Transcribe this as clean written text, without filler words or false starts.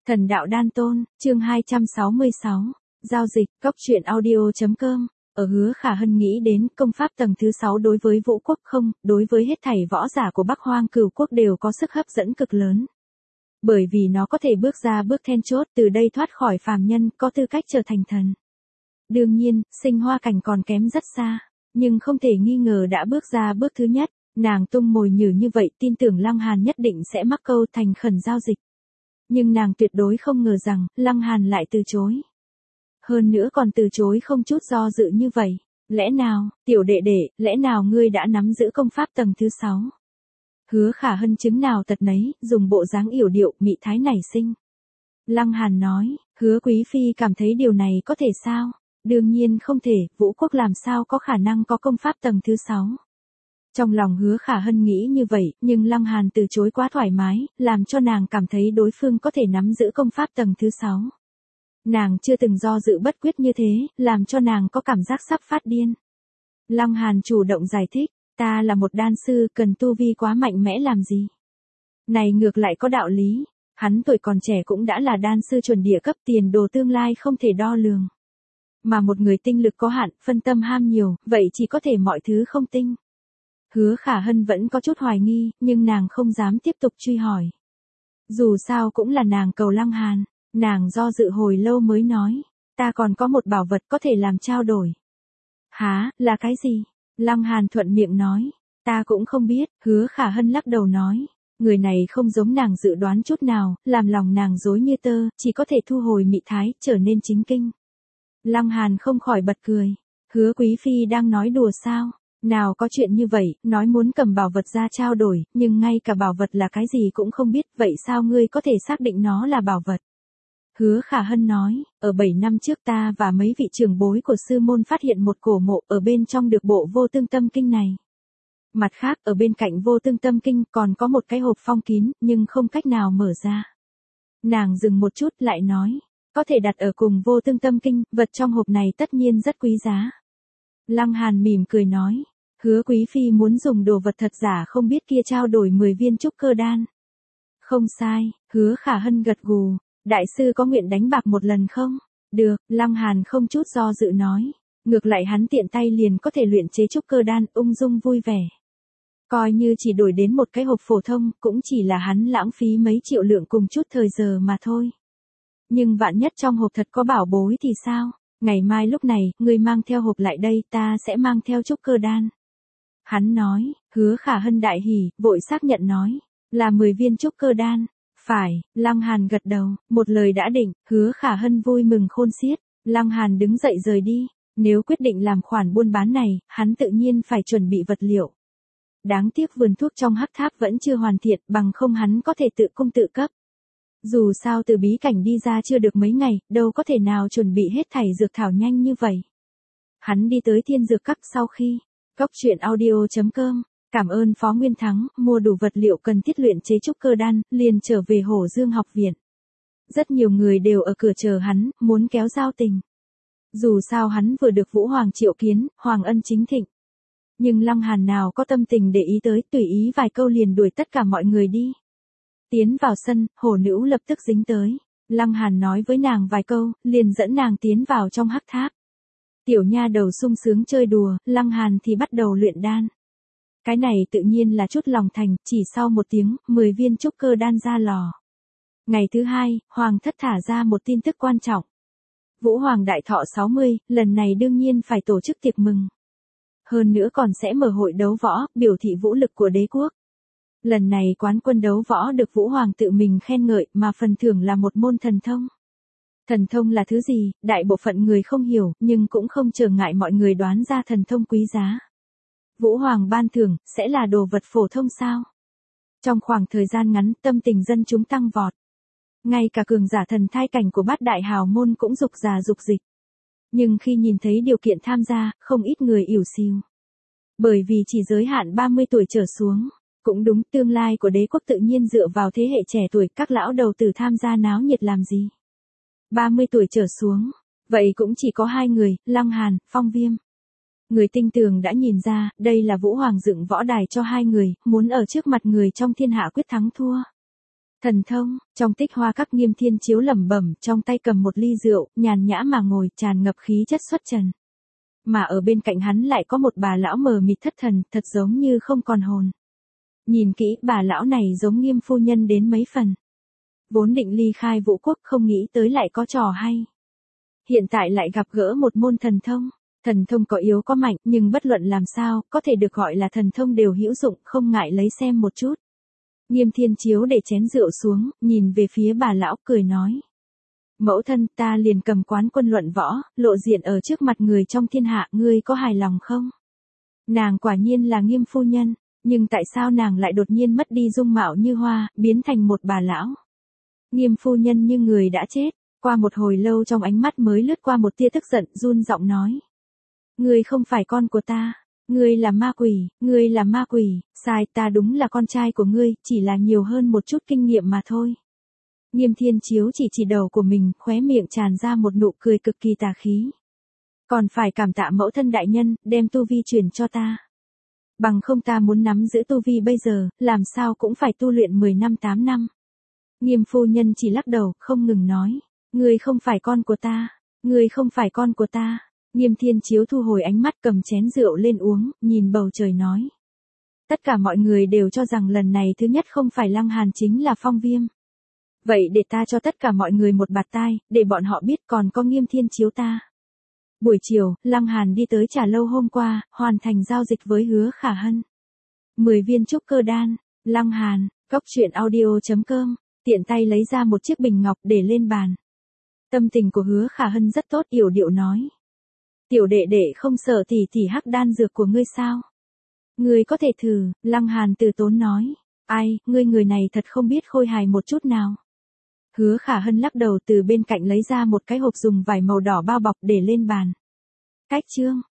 Thần đạo đan tôn, chương 266, giao dịch, cốc truyện audio.com. Ở Hứa Khả Hân nghĩ đến công pháp tầng thứ 6 đối với Vũ Quốc không, đối với hết thảy võ giả của Bắc Hoang Cửu Quốc đều có sức hấp dẫn cực lớn. Bởi vì nó có thể bước ra bước then chốt, từ đây thoát khỏi phàm nhân, có tư cách trở thành thần. Đương nhiên, sinh hoa cảnh còn kém rất xa, nhưng không thể nghi ngờ đã bước ra bước thứ nhất. Nàng tung mồi nhử như vậy, tin tưởng Lăng Hàn nhất định sẽ mắc câu, thành khẩn giao dịch. Nhưng nàng tuyệt đối không ngờ rằng, Lăng Hàn lại từ chối. Hơn nữa còn từ chối không chút do dự như vậy. Lẽ nào, tiểu đệ đệ, lẽ nào ngươi đã nắm giữ công pháp tầng thứ 6? Hứa Khả Hân chứng nào tật nấy, dùng bộ dáng yểu điệu, mị thái nảy sinh. Lăng Hàn nói, Hứa Quý Phi cảm thấy điều này có thể sao? Đương nhiên không thể, Vũ Quốc làm sao có khả năng có công pháp tầng thứ 6? Trong lòng Hứa Khả Hân nghĩ như vậy, nhưng Lăng Hàn từ chối quá thoải mái, làm cho nàng cảm thấy đối phương có thể nắm giữ công pháp tầng thứ 6. Nàng chưa từng do dự bất quyết như thế, làm cho nàng có cảm giác sắp phát điên. Lăng Hàn chủ động giải thích, ta là một đan sư, cần tu vi quá mạnh mẽ làm gì? Này ngược lại có đạo lý, hắn tuổi còn trẻ cũng đã là đan sư chuẩn địa cấp, tiền đồ tương lai không thể đo lường. Mà một người tinh lực có hạn, phân tâm ham nhiều, vậy chỉ có thể mọi thứ không tinh. Hứa Khả Hân vẫn có chút hoài nghi, nhưng nàng không dám tiếp tục truy hỏi. Dù sao cũng là nàng cầu Lăng Hàn, nàng do dự hồi lâu mới nói, ta còn có một bảo vật có thể làm trao đổi. Hả, là cái gì? Lăng Hàn thuận miệng nói, ta cũng không biết. Hứa Khả Hân lắc đầu nói, người này không giống nàng dự đoán chút nào, làm lòng nàng rối như tơ, chỉ có thể thu hồi mị thái, trở nên chính kinh. Lăng Hàn không khỏi bật cười, Hứa Quý Phi đang nói đùa sao? Nào có chuyện như vậy, nói muốn cầm bảo vật ra trao đổi, nhưng ngay cả bảo vật là cái gì cũng không biết, vậy sao ngươi có thể xác định nó là bảo vật? Hứa Khả Hân nói, ở 7 năm trước ta và mấy vị trưởng bối của sư môn phát hiện một cổ mộ, ở bên trong được bộ Vô Tương Tâm Kinh này. Mặt khác, ở bên cạnh Vô Tương Tâm Kinh còn có một cái hộp phong kín, nhưng không cách nào mở ra. Nàng dừng một chút lại nói, có thể đặt ở cùng Vô Tương Tâm Kinh, vật trong hộp này tất nhiên rất quý giá. Lăng Hàn mỉm cười nói, Hứa Quý Phi muốn dùng đồ vật thật giả không biết kia trao đổi 10 viên trúc cơ đan. Không sai, Hứa Khả Hân gật gù, đại sư có nguyện đánh bạc một lần không? Được, Lăng Hàn không chút do dự nói, ngược lại hắn tiện tay liền có thể luyện chế trúc cơ đan, ung dung vui vẻ. Coi như chỉ đổi đến một cái hộp phổ thông, cũng chỉ là hắn lãng phí mấy triệu lượng cùng chút thời giờ mà thôi. Nhưng vạn nhất trong hộp thật có bảo bối thì sao? Ngày mai lúc này, ngươi mang theo hộp lại đây, ta sẽ mang theo trúc cơ đan. Hắn nói, Hứa Khả Hân đại hỉ, vội xác nhận nói, là 10 viên trúc cơ đan. Phải, Lăng Hàn gật đầu, một lời đã định, Hứa Khả Hân vui mừng khôn xiết. Lăng Hàn đứng dậy rời đi, nếu quyết định làm khoản buôn bán này, hắn tự nhiên phải chuẩn bị vật liệu. Đáng tiếc vườn thuốc trong hắc tháp vẫn chưa hoàn thiện, bằng không hắn có thể tự cung tự cấp. Dù sao từ bí cảnh đi ra chưa được mấy ngày, đâu có thể nào chuẩn bị hết thảy dược thảo nhanh như vậy. Hắn đi tới Thiên Dược Các sau khi, cốc truyện audio.com, cảm ơn Phó Nguyên Thắng, mua đủ vật liệu cần thiết luyện chế trúc cơ đan, liền trở về Hổ Dương học viện. Rất nhiều người đều ở cửa chờ hắn, muốn kéo giao tình. Dù sao hắn vừa được Vũ Hoàng triệu kiến, Hoàng ân chính thịnh. Nhưng Lăng Hàn nào có tâm tình để ý tới, tùy ý vài câu liền đuổi tất cả mọi người đi. Tiến vào sân, hổ nữ lập tức dính tới. Lăng Hàn nói với nàng vài câu, liền dẫn nàng tiến vào trong hắc tháp. Tiểu nha đầu sung sướng chơi đùa, Lăng Hàn thì bắt đầu luyện đan. Cái này tự nhiên là chút lòng thành, chỉ sau 1 tiếng, 10 viên trúc cơ đan ra lò. Ngày thứ 2, Hoàng thất thả ra một tin tức quan trọng. Vũ Hoàng đại thọ 60, lần này đương nhiên phải tổ chức tiệc mừng. Hơn nữa còn sẽ mở hội đấu võ, biểu thị vũ lực của đế quốc. Lần này quán quân đấu võ được Vũ Hoàng tự mình khen ngợi, mà phần thưởng là một môn thần thông. Thần thông là thứ gì, đại bộ phận người không hiểu, nhưng cũng không trở ngại mọi người đoán ra thần thông quý giá. Vũ Hoàng ban thưởng, sẽ là đồ vật phổ thông sao? Trong khoảng thời gian ngắn, tâm tình dân chúng tăng vọt. Ngay cả cường giả thần thai cảnh của bát đại hào môn cũng dục giả dục dịch. Nhưng khi nhìn thấy điều kiện tham gia, không ít người ỉu xìu. Bởi vì chỉ giới hạn 30 tuổi trở xuống. Cũng đúng, tương lai của đế quốc tự nhiên dựa vào thế hệ trẻ tuổi, các lão đầu tử tham gia náo nhiệt làm gì. 30 tuổi trở xuống, vậy cũng chỉ có 2 người, Lăng Hàn, Phong Viêm. Người tinh tường đã nhìn ra, đây là Vũ Hoàng dựng võ đài cho 2 người, muốn ở trước mặt người trong thiên hạ quyết thắng thua. Thần thông, trong Tích Hoa Các Nghiêm Thiên Chiếu lẩm bẩm, trong tay cầm một ly rượu, nhàn nhã mà ngồi, tràn ngập khí chất xuất trần. Mà ở bên cạnh hắn lại có một bà lão mờ mịt thất thần, thật giống như không còn hồn. Nhìn kỹ, bà lão này giống Nghiêm phu nhân đến mấy phần. Vốn định ly khai Vũ Quốc, không nghĩ tới lại có trò hay. Hiện tại lại gặp gỡ một môn thần thông. Thần thông có yếu có mạnh, nhưng bất luận làm sao, có thể được gọi là thần thông đều hữu dụng, không ngại lấy xem một chút. Nghiêm Thiên Chiếu để chén rượu xuống, nhìn về phía bà lão, cười nói. Mẫu thân, ta liền cầm quán quân luận võ, lộ diện ở trước mặt người trong thiên hạ, ngươi có hài lòng không? Nàng quả nhiên là Nghiêm phu nhân, nhưng tại sao nàng lại đột nhiên mất đi dung mạo như hoa, biến thành một bà lão? Nghiêm phu nhân như người đã chết, qua một hồi lâu trong ánh mắt mới lướt qua một tia tức giận, run giọng nói. Ngươi không phải con của ta, ngươi là ma quỷ, sai, ta đúng là con trai của ngươi, chỉ là nhiều hơn một chút kinh nghiệm mà thôi. Nghiêm Thiên Chiếu chỉ đầu của mình, khóe miệng tràn ra một nụ cười cực kỳ tà khí. Còn phải cảm tạ mẫu thân đại nhân, đem tu vi truyền cho ta. Bằng không ta muốn nắm giữ tu vi bây giờ, làm sao cũng phải tu luyện 10 năm 8 năm. Nghiêm phu nhân chỉ lắc đầu, không ngừng nói. Ngươi không phải con của ta, ngươi không phải con của ta. Nghiêm Thiên Chiếu thu hồi ánh mắt, cầm chén rượu lên uống, nhìn bầu trời nói. Tất cả mọi người đều cho rằng lần này thứ nhất không phải Lăng Hàn chính là Phong Viêm. Vậy để ta cho tất cả mọi người một bạt tai, để bọn họ biết còn có Nghiêm Thiên Chiếu ta. Buổi chiều, Lăng Hàn đi tới trà lâu hôm qua, hoàn thành giao dịch với Hứa Khả Hân. 10 viên trúc cơ đan, Lăng Hàn, goctruyện.audio.com, tiện tay lấy ra một chiếc bình ngọc để lên bàn. Tâm tình của Hứa Khả Hân rất tốt, yểu điệu nói. Tiểu đệ đệ không sợ tỷ tỷ hắc đan dược của ngươi sao? Ngươi có thể thử, Lăng Hàn từ tốn nói. Ai, ngươi người này thật không biết khôi hài một chút nào. Hứa Khả Hân lắc đầu, từ bên cạnh lấy ra một cái hộp dùng vải màu đỏ bao bọc để lên bàn. Cách chương.